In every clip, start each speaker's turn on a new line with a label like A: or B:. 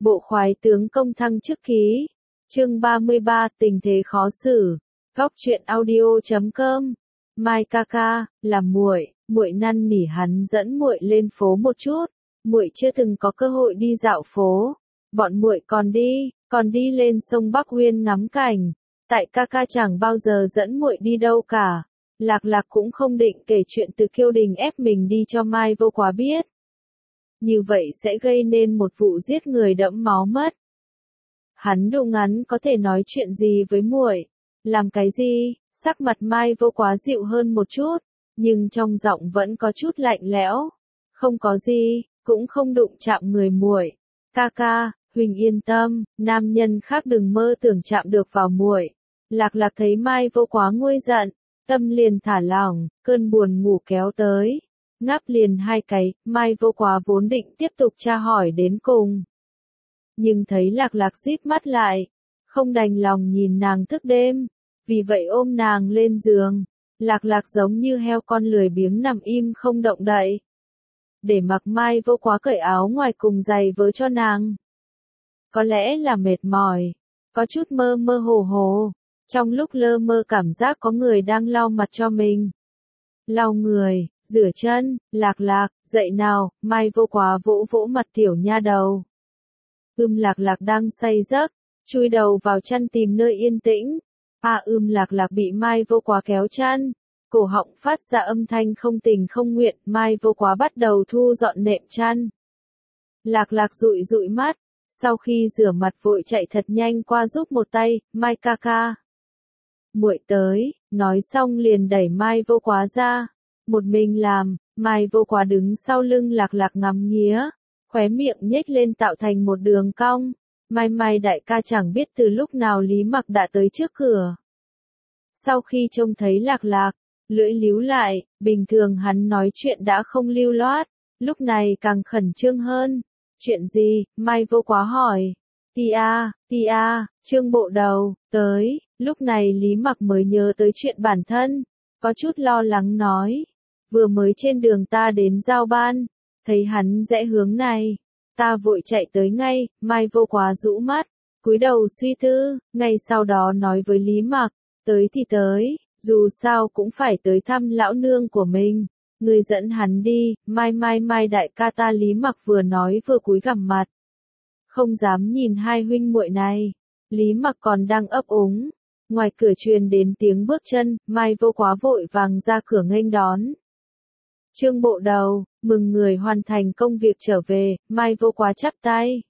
A: Bộ khoái tướng công thăng chức ký. Chương 33, tình thế khó xử. Góc truyện audio.com. Mai ca ca, làm muội năn nỉ hắn dẫn muội lên phố một chút. Muội chưa từng có cơ hội đi dạo phố. Bọn muội còn đi lên sông Bắc Uyên ngắm cảnh. Tại ca ca chẳng bao giờ dẫn muội đi đâu cả. Lạc Lạc cũng không định kể chuyện từ Kiêu Đình ép mình đi cho Mai Vô Quá biết. Như vậy sẽ gây nên một vụ giết người đẫm máu mất. Hắn độ ngắn có thể nói chuyện gì với muội? Làm cái gì? Sắc mặt Mai Vô Quá dịu hơn một chút, nhưng trong giọng vẫn có chút lạnh lẽo. Không có gì, cũng không đụng chạm người muội. Ca ca, Huỳnh yên tâm, nam nhân khác đừng mơ tưởng chạm được vào muội. Lạc Lạc thấy Mai Vô Quá nguôi giận, tâm liền thả lỏng, cơn buồn ngủ kéo tới. Ngáp liền hai cái, Mai Vô Quá vốn định tiếp tục tra hỏi đến cùng. Nhưng thấy Lạc Lạc díp mắt lại, không đành lòng nhìn nàng thức đêm, vì vậy ôm nàng lên giường. Lạc Lạc giống như heo con lười biếng nằm im không động đậy. Để mặc Mai Vô Quá cởi áo ngoài cùng giày vớ cho nàng. Có lẽ là mệt mỏi, có chút mơ mơ hồ hồ, trong lúc lơ mơ cảm giác có người đang lau mặt cho mình. Lau người, rửa chân, Lạc Lạc, dậy nào, Mai Vô Quá vỗ vỗ mặt tiểu nha đầu. Lạc Lạc đang say giấc, chui đầu vào chăn tìm nơi yên tĩnh. Lạc Lạc bị Mai Vô Quá kéo chăn, cổ họng phát ra âm thanh không tình không nguyện. Mai Vô Quá bắt đầu thu dọn nệm chăn. Lạc Lạc dụi dụi mắt, sau khi rửa mặt vội chạy thật nhanh qua giúp một tay. Mai ca ca, muội tới, nói xong liền đẩy Mai Vô Quá ra. Một mình làm, Mai Vô Quá đứng sau lưng Lạc Lạc ngắm nghía, khóe miệng nhếch lên tạo thành một đường cong. Mai đại ca chẳng biết từ lúc nào Lý Mặc đã tới trước cửa. Sau khi trông thấy Lạc Lạc, lưỡi líu lại, bình thường hắn nói chuyện đã không lưu loát, lúc này càng khẩn trương hơn. Chuyện gì? Mai Vô Quá hỏi. Tia, Trương bộ đầu, tới. Lúc này Lý Mặc mới nhớ tới chuyện bản thân, có chút lo lắng nói. Vừa mới trên đường ta đến giao ban, thấy hắn rẽ hướng này, ta vội chạy tới ngay. Mai Vô Quá rũ mắt, cúi đầu suy tư, ngay sau đó nói với Lý Mặc, tới thì tới, dù sao cũng phải tới thăm lão nương của mình, người dẫn hắn đi. Mai đại ca ta. Lý Mặc vừa nói vừa cúi gằm mặt, không dám nhìn hai huynh muội này. Lý Mặc còn đang ấp úng, ngoài cửa truyền đến tiếng bước chân. Mai Vô Quá vội vàng ra cửa nghênh đón. Trương bộ đầu, mừng người hoàn thành công việc trở về. Mai Vô Quá chắp tay.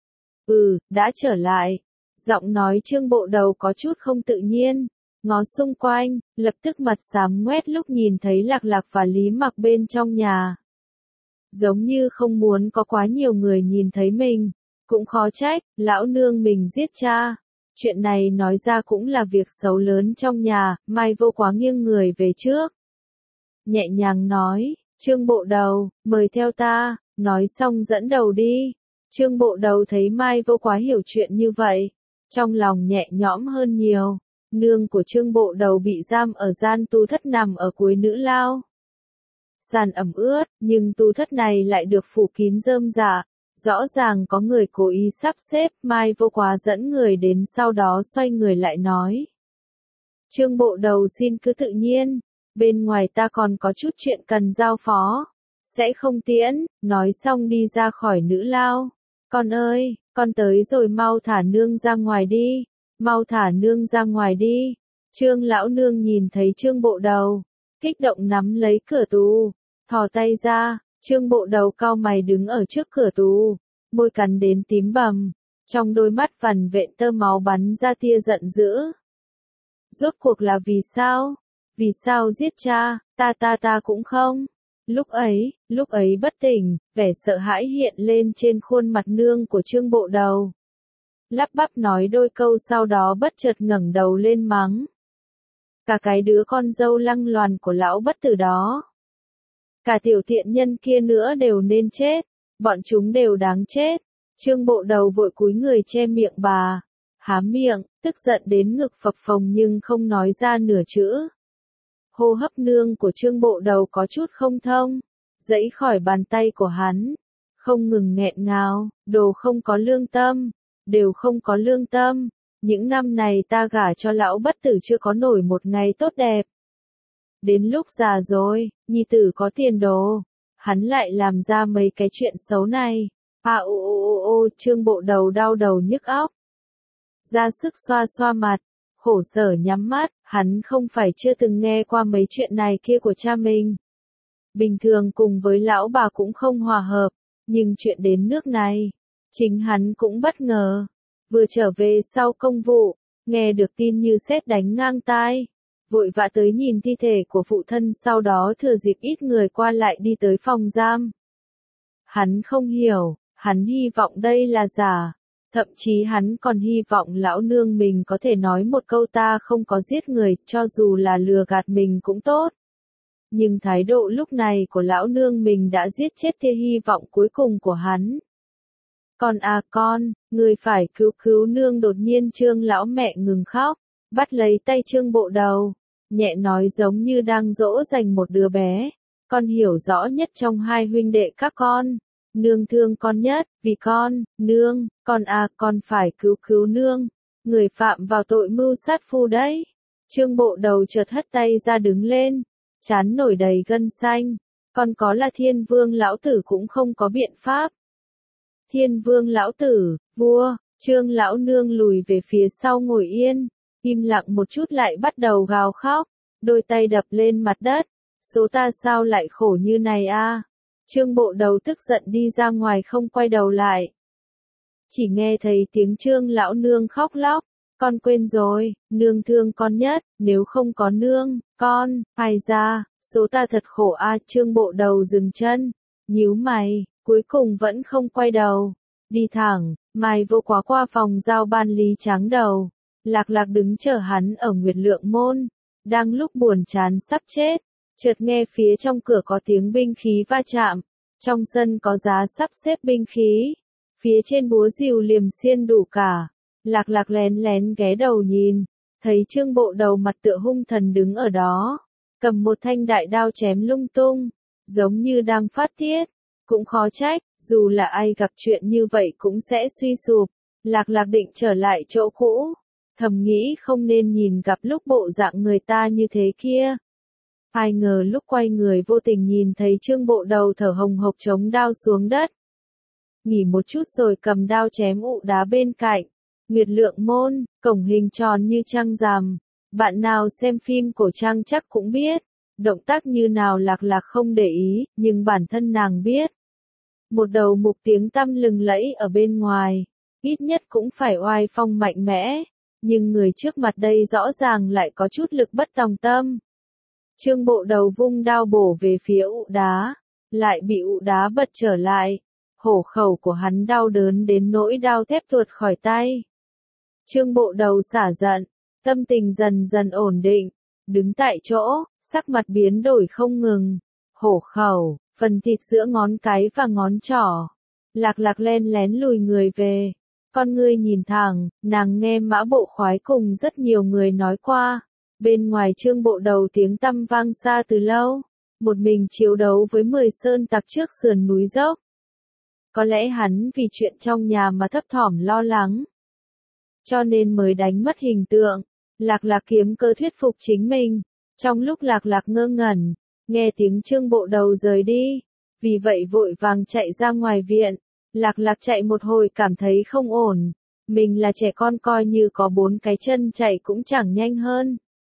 A: Đã trở lại. Giọng nói Trương bộ đầu có chút không tự nhiên, ngó xung quanh, lập tức mặt xám ngoét lúc nhìn thấy Lạc Lạc và Lý Mặc bên trong nhà. Giống như không muốn có quá nhiều người nhìn thấy mình, cũng khó trách, lão nương mình giết cha. Chuyện này nói ra cũng là việc xấu lớn trong nhà. Mai Vô Quá nghiêng người về trước, nhẹ nhàng nói, Trương bộ đầu, mời theo ta, nói xong dẫn đầu đi. Trương bộ đầu thấy Mai Vô Quá hiểu chuyện như vậy, trong lòng nhẹ nhõm hơn nhiều. Nương của Trương bộ đầu bị giam ở gian tu thất nằm ở cuối nữ lao. Sàn ẩm ướt, nhưng tu thất này lại được phủ kín rơm rạ, rõ ràng có người cố ý sắp xếp. Mai Vô Quá dẫn người đến, sau đó xoay người lại nói. Trương bộ đầu xin cứ tự nhiên, bên ngoài ta còn có chút chuyện cần giao phó, sẽ không tiễn. Nói xong đi ra khỏi nữ lao. Con ơi, con tới rồi, mau thả nương ra ngoài đi, mau thả nương ra ngoài đi. Trương lão nương nhìn thấy Trương bộ đầu, kích động nắm lấy cửa tù, thò tay ra. Trương bộ đầu cau mày đứng ở trước cửa tù, môi cắn đến tím bầm, trong đôi mắt vằn vện tơ máu bắn ra tia giận dữ. Rốt cuộc là vì sao? Vì sao giết cha? Ta cũng không. Lúc ấy bất tỉnh, vẻ sợ hãi hiện lên trên khuôn mặt nương của Trương bộ đầu. Lắp bắp nói đôi câu, sau đó bất chợt ngẩng đầu lên mắng. Cả cái đứa con dâu lăng loàn của lão bất tử đó, cả tiểu tiện nhân kia nữa đều nên chết, bọn chúng đều đáng chết. Trương bộ đầu vội cúi người che miệng bà, há miệng, tức giận đến ngực phập phồng nhưng không nói ra nửa chữ. Hô hấp nương của Trương bộ đầu có chút không thông, dẫy khỏi bàn tay của hắn, không ngừng nghẹn ngào, đồ không có lương tâm, đều không có lương tâm. Những năm này ta gả cho lão bất tử chưa có nổi một ngày tốt đẹp. Đến lúc già rồi, nhi tử có tiền đồ, hắn lại làm ra mấy cái chuyện xấu này. Trương Bộ Đầu đau đầu nhức óc. Ra sức xoa xoa mặt, khổ sở nhắm mắt, hắn không phải chưa từng nghe qua mấy chuyện này kia của cha mình. Bình thường cùng với lão bà cũng không hòa hợp, nhưng chuyện đến nước này, chính hắn cũng bất ngờ. Vừa trở về sau công vụ, nghe được tin như sét đánh ngang tai, vội vã tới nhìn thi thể của phụ thân, sau đó thừa dịp ít người qua lại đi tới phòng giam. Hắn không hiểu, hắn hy vọng đây là giả, thậm chí hắn còn hy vọng lão nương mình có thể nói một câu ta không có giết người, cho dù là lừa gạt mình cũng tốt. Nhưng thái độ lúc này của lão nương mình đã giết chết tia hy vọng cuối cùng của hắn. Con, người phải cứu nương. Đột nhiên Trương lão mẹ ngừng khóc, bắt lấy tay Trương Bộ Đầu, nhẹ nói giống như đang dỗ dành một đứa bé. Con hiểu rõ nhất trong hai huynh đệ các con. Nương thương con nhất, vì con, nương, con phải cứu nương. Người phạm vào tội mưu sát phu đấy. Trương Bộ Đầu chợt hất tay ra đứng lên, trán nổi đầy gân xanh. Con có là Thiên Vương lão tử cũng không có biện pháp. Thiên Vương lão tử, vua, Trương lão nương lùi về phía sau ngồi yên, im lặng một chút lại bắt đầu gào khóc, đôi tay đập lên mặt đất. Số ta sao lại khổ như này a? Trương Bộ Đầu tức giận đi ra ngoài không quay đầu lại. Chỉ nghe thấy tiếng Trương lão nương khóc lóc, con quên rồi, nương thương con nhất, nếu không có nương, con, ai ra, số ta thật khổ a. Trương Bộ Đầu dừng chân, nhíu mày, cuối cùng vẫn không quay đầu, đi thẳng, Mai Vô Quá qua phòng giao ban Lý Tráng Đầu, Lạc Lạc đứng chờ hắn ở Nguyệt Lượng Môn, đang lúc buồn chán sắp chết, chợt nghe phía trong cửa có tiếng binh khí va chạm, trong sân có giá sắp xếp binh khí, phía trên búa rìu liềm xiên đủ cả. Lạc Lạc lén lén ghé đầu nhìn, thấy Trương Bộ Đầu mặt tựa hung thần đứng ở đó, cầm một thanh đại đao chém lung tung, giống như đang phát tiết. Cũng khó trách, dù là ai gặp chuyện như vậy cũng sẽ suy sụp. Lạc Lạc định trở lại chỗ cũ, thầm nghĩ không nên nhìn gặp lúc bộ dạng người ta như thế kia. Ai ngờ lúc quay người vô tình nhìn thấy Trương Bộ Đầu thở hồng hộc chống đao xuống đất. Nghỉ một chút rồi cầm đao chém ụ đá bên cạnh. Nguyệt Lượng Môn, cổng hình tròn như trăng rằm. Bạn nào xem phim cổ trang chắc cũng biết. Động tác như nào Lạc Lạc không để ý, nhưng bản thân nàng biết. Một đầu mục tiếng tăm lừng lẫy ở bên ngoài, ít nhất cũng phải oai phong mạnh mẽ, nhưng người trước mặt đây rõ ràng lại có chút lực bất tòng tâm. Trương Bộ Đầu vung đao bổ về phía ụ đá, lại bị ụ đá bật trở lại, hổ khẩu của hắn đau đớn đến nỗi đao thép tuột khỏi tay. Trương Bộ Đầu xả giận, tâm tình dần dần ổn định, đứng tại chỗ, sắc mặt biến đổi không ngừng, hổ khẩu, phần thịt giữa ngón cái và ngón trỏ. Lạc Lạc len lén lùi người về, con ngươi nhìn thẳng, nàng nghe Mã Bộ Khoái cùng rất nhiều người nói qua. Bên ngoài Trương Bộ Đầu tiếng tăm vang xa từ lâu, một mình chiến đấu với 10 sơn tặc trước sườn núi dốc. Có lẽ hắn vì chuyện trong nhà mà thấp thỏm lo lắng, cho nên mới đánh mất hình tượng. Lạc Lạc kiếm cơ thuyết phục chính mình. Trong lúc Lạc Lạc ngơ ngẩn, nghe tiếng Trương Bộ Đầu rời đi, vì vậy vội vàng chạy ra ngoài viện. Lạc Lạc chạy một hồi cảm thấy không ổn, mình là trẻ con coi như có 4 cái chân chạy cũng chẳng nhanh hơn.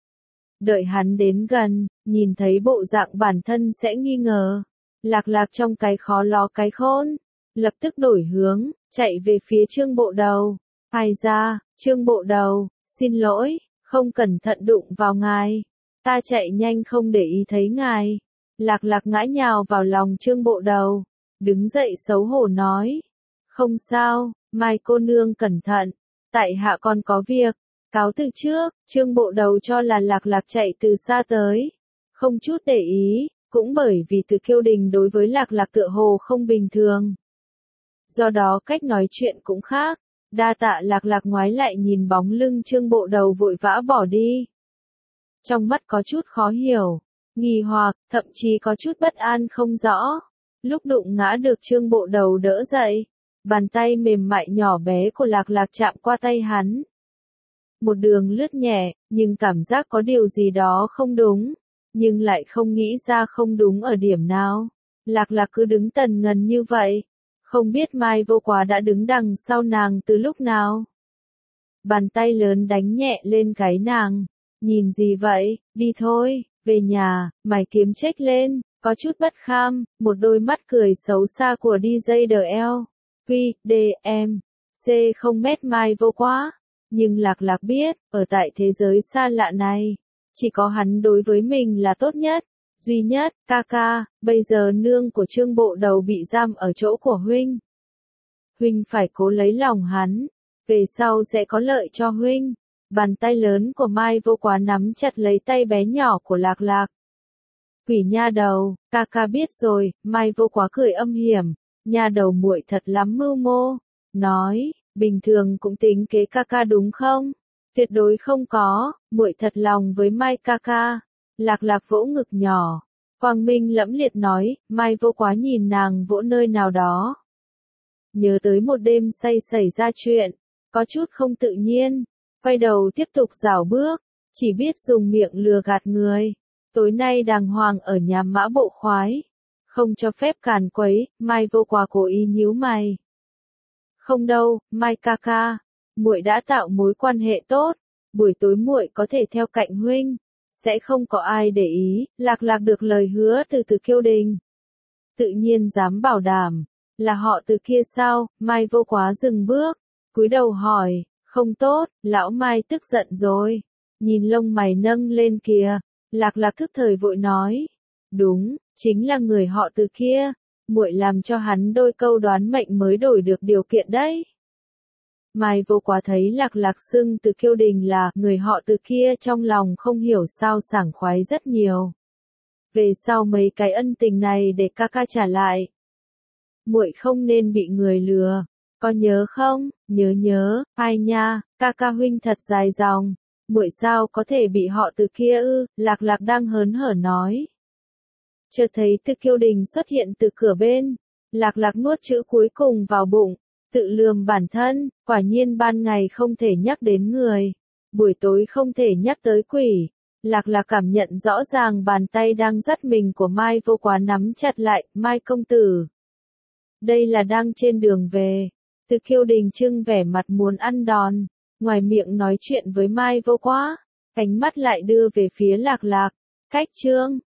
A: Đợi hắn đến gần, nhìn thấy bộ dạng bản thân sẽ nghi ngờ. Lạc Lạc trong cái khó ló cái khôn, lập tức đổi hướng, chạy về phía Trương Bộ Đầu. Ai ra, Trương Bộ Đầu, xin lỗi, không cẩn thận đụng vào ngài. Ta chạy nhanh không để ý thấy ngài. Lạc Lạc ngã nhào vào lòng Trương Bộ Đầu, đứng dậy xấu hổ nói. Không sao, Mai cô nương cẩn thận, tại hạ còn có việc, cáo từ trước. Trương Bộ Đầu cho là Lạc Lạc chạy từ xa tới, không chút để ý, cũng bởi vì Từ Kiêu Đình đối với Lạc Lạc tựa hồ không bình thường. Do đó cách nói chuyện cũng khác, đa tạ. Lạc Lạc ngoái lại nhìn bóng lưng Trương Bộ Đầu vội vã bỏ đi. Trong mắt có chút khó hiểu, nghi hoặc, thậm chí có chút bất an không rõ. lúc đụng ngã được Trương Bộ Đầu đỡ dậy. Bàn tay mềm mại nhỏ bé của Lạc Lạc chạm qua tay hắn. Một đường lướt nhẹ, nhưng cảm giác có điều gì đó không đúng, nhưng lại không nghĩ ra không đúng ở điểm nào. Lạc Lạc cứ đứng tần ngần như vậy, không biết Mai Vô Quá đã đứng đằng sau nàng từ lúc nào. Bàn tay lớn đánh nhẹ lên gáy nàng. Nhìn gì vậy, đi thôi, về nhà, mày kiếm trách lên, có chút bất kham, một đôi mắt cười xấu xa của DJ DL. Quy, D, M, C không mét Mai Vô Quá. Nhưng Lạc Lạc biết, ở tại thế giới xa lạ này, chỉ có hắn đối với mình là tốt nhất, duy nhất, ca ca, bây giờ nương của Trương Bộ Đầu bị giam ở chỗ của huynh. Huynh phải cố lấy lòng hắn, về sau sẽ có lợi cho huynh. Bàn tay lớn của Mai Vô Quá nắm chặt lấy tay bé nhỏ của Lạc Lạc. Quỷ nha đầu, ca ca biết rồi, Mai Vô Quá cười âm hiểm, nha đầu muội thật lắm mưu mô, nói, bình thường cũng tính kế ca ca đúng không? Tuyệt đối không có, muội thật lòng với Mai ca ca. Lạc Lạc vỗ ngực nhỏ, quang minh lẫm liệt nói, Mai Vô Quá nhìn nàng vỗ nơi nào đó. Nhớ tới một đêm say xảy ra chuyện, có chút không tự nhiên, quay đầu tiếp tục rảo bước, chỉ biết dùng miệng lừa gạt người. Tối nay đàng hoàng ở nhà Mã Bộ Khoái, không cho phép càn quấy. Mai Vô Quá cố ý nhíu mày. Không đâu, Mai ca ca, muội đã tạo mối quan hệ tốt, buổi tối muội có thể theo cạnh huynh, sẽ không có ai để ý. Lạc Lạc được lời hứa từ Từ Kiêu Đình, tự nhiên dám bảo đảm, là họ Từ kia sao? Mai Vô Quá dừng bước, cúi đầu hỏi, không tốt, lão Mai tức giận rồi, nhìn lông mày nâng lên kìa. Lạc Lạc thức thời vội nói, đúng, chính là người họ Từ kia, muội làm cho hắn đôi câu đoán mệnh mới đổi được điều kiện đấy. Mai Vô Quá thấy Lạc Lạc xưng Từ Kiêu Đình là người họ Từ kia, trong lòng không hiểu sao sảng khoái rất nhiều. Về sau mấy cái ân tình này để ca ca trả lại. Muội không nên bị người lừa, có nhớ không? Nhớ, ai nha, ca ca huynh thật dài dòng. Muội sao có thể bị họ Từ kia ư? Lạc Lạc đang hớn hở nói. Chợt thấy Từ Kiêu Đình xuất hiện từ cửa bên. Lạc Lạc nuốt chữ cuối cùng vào bụng, tự lườm bản thân, quả nhiên ban ngày không thể nhắc đến người, buổi tối không thể nhắc tới quỷ. Lạc Lạc cảm nhận rõ ràng bàn tay đang dắt mình của Mai Vô Quá nắm chặt lại. Mai công tử, đây là đang trên đường về. Từ Kiêu Đình trưng vẻ mặt muốn ăn đòn, ngoài miệng nói chuyện với Mai Vô Quá, ánh mắt lại đưa về phía Lạc Lạc. Cách chương